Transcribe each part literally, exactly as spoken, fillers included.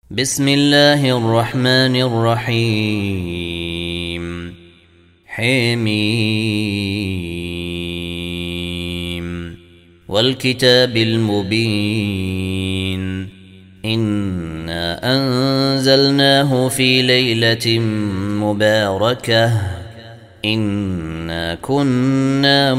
بسم الله الرحمن الرحيم حميم والكتاب المبين إنا أنزلناه في ليلة مباركة إنا كنا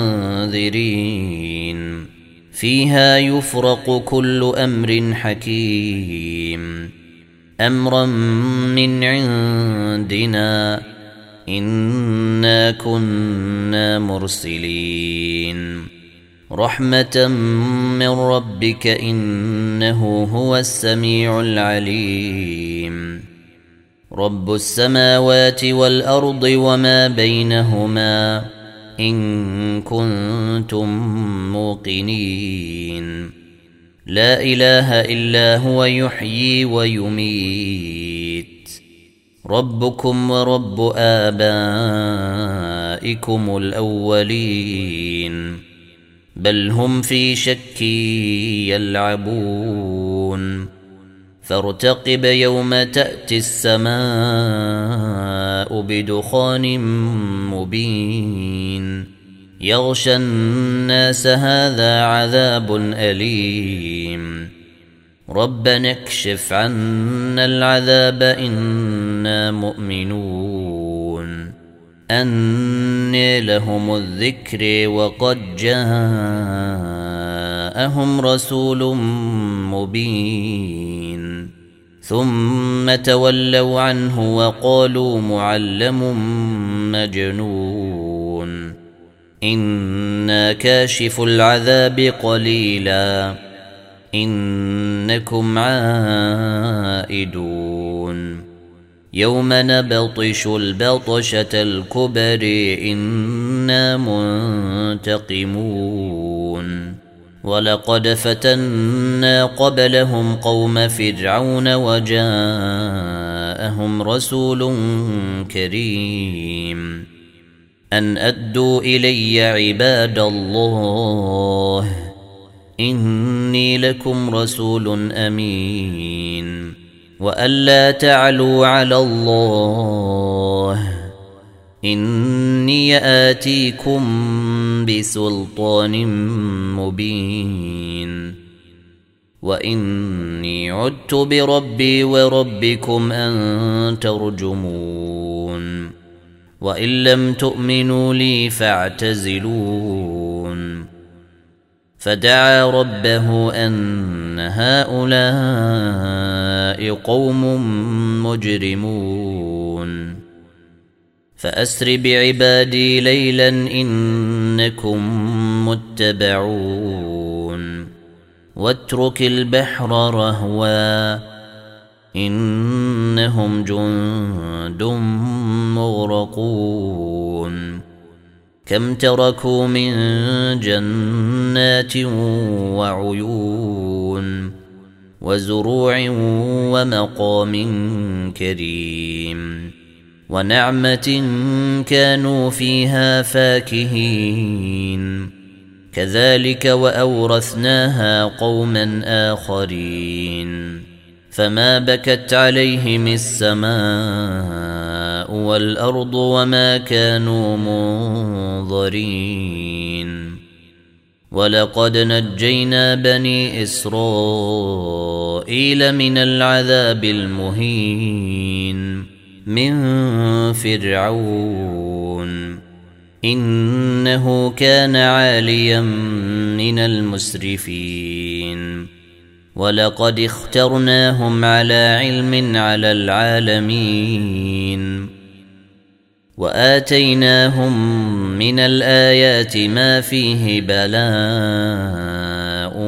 منذرين فيها يفرق كل أمر حكيم أمرا من عندنا إنا كنا مرسلين رحمة من ربك إنه هو السميع العليم رب السماوات والأرض وما بينهما إن كنتم موقنين لا إله إلا هو يحيي ويميت ربكم ورب آبائكم الأولين بل هم في شك يلعبون فارتقب يوم تأتي السماء بدخان مبين يغشى الناس هذا عذاب أليم ربنا اكشف عنا العذاب إنا مؤمنون أنى لهم الذكر وقد جاءهم رسول مبين ثم تولوا عنه وقالوا معلم مجنون إنا كاشف العذاب قليلا إنكم عائدون يوم نبطش البطشة الكبر إنا منتقمون ولقد فتنا قبلهم قوم فرعون وجاءهم رسول كريم أن أدوا إلي عباد الله إني لكم رسول أمين وألا تعلوا على الله إني آتيكم بسلطان مبين وإني عدت بربي وربكم أن ترجمون وإن لم تؤمنوا لي فاعتزلون فدعا ربه أن هؤلاء قوم مجرمون فأسر بعبادي ليلا إنكم متبعون واترك البحر رهوا إنهم جند مغرقون كم تركوا من جنات وعيون وزروع ومقام كريم ونعمة كانوا فيها فاكهين كذلك وأورثناها قوما آخرين فما بكت عليهم السماء والأرض وما كانوا منظرين ولقد نجينا بني إسرائيل من العذاب المهين من فرعون إنه كان عاليا من المسرفين ولقد اخترناهم على علم على العالمين وآتيناهم من الآيات ما فيه بلاء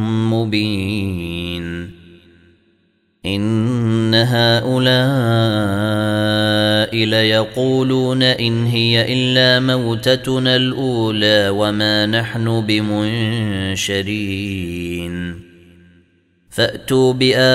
مبين إن هؤلاء ليقولون إن هي إلا موتتنا الأولى وما نحن بمنشرين فأتوا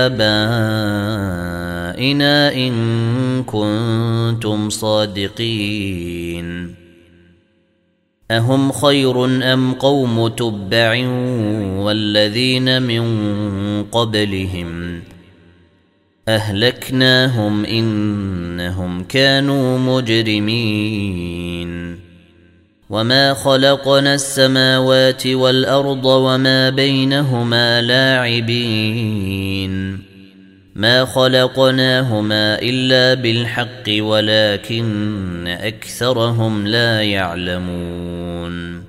بآبائنا إن كنتم صادقين أهم خير أم قوم تبع والذين من قبلهم أهلكناهم إنهم كانوا مجرمين وما خلقنا السماوات والأرض وما بينهما لاعبين ما خلقناهما إلا بالحق ولكن أكثرهم لا يعلمون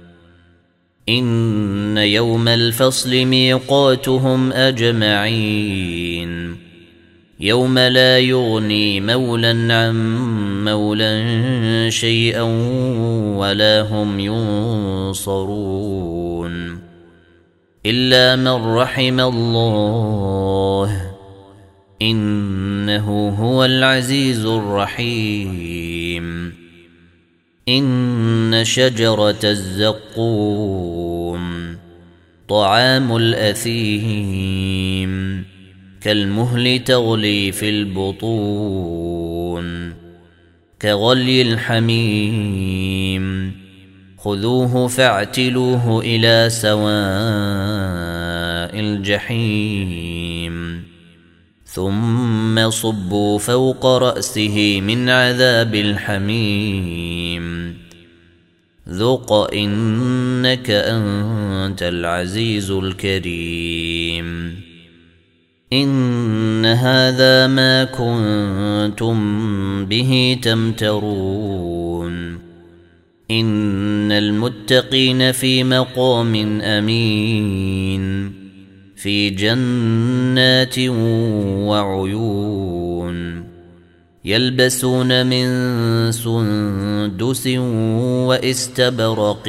إن يوم الفصل ميقاتهم أجمعين يوم لا يغني مولى عن مولى شيئا ولا هم ينصرون إلا من رحم الله إنه هو العزيز الرحيم إن شجرة الزقوم طعام الأثيم كالمهل تغلي في البطون كغلي الحميم خذوه فاعتلوه إلى سواء الجحيم ثم صبوا فوق رأسه من عذاب الحميم ذق إنك أنت العزيز الكريم إن هذا ما كنتم به تمترون إن المتقين في مقام أمين في جنات وعيون يلبسون من سندس واستبرق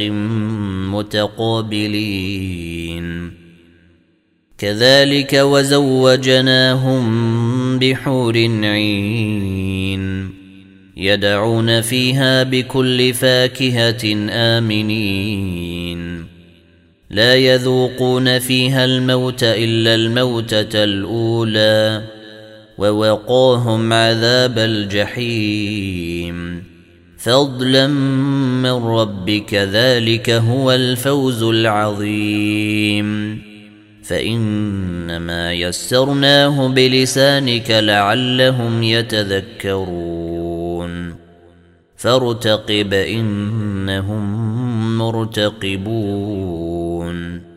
متقابلين كذلك وزوجناهم بحور عين يدعون فيها بكل فاكهة آمنين لا يذوقون فيها الموت إلا الموتة الأولى ووقاهم عذاب الجحيم فضلا من ربك ذلك هو الفوز العظيم فإنما يسرناه بلسانك لعلهم يتذكرون فارتقب إنهم مرتقبون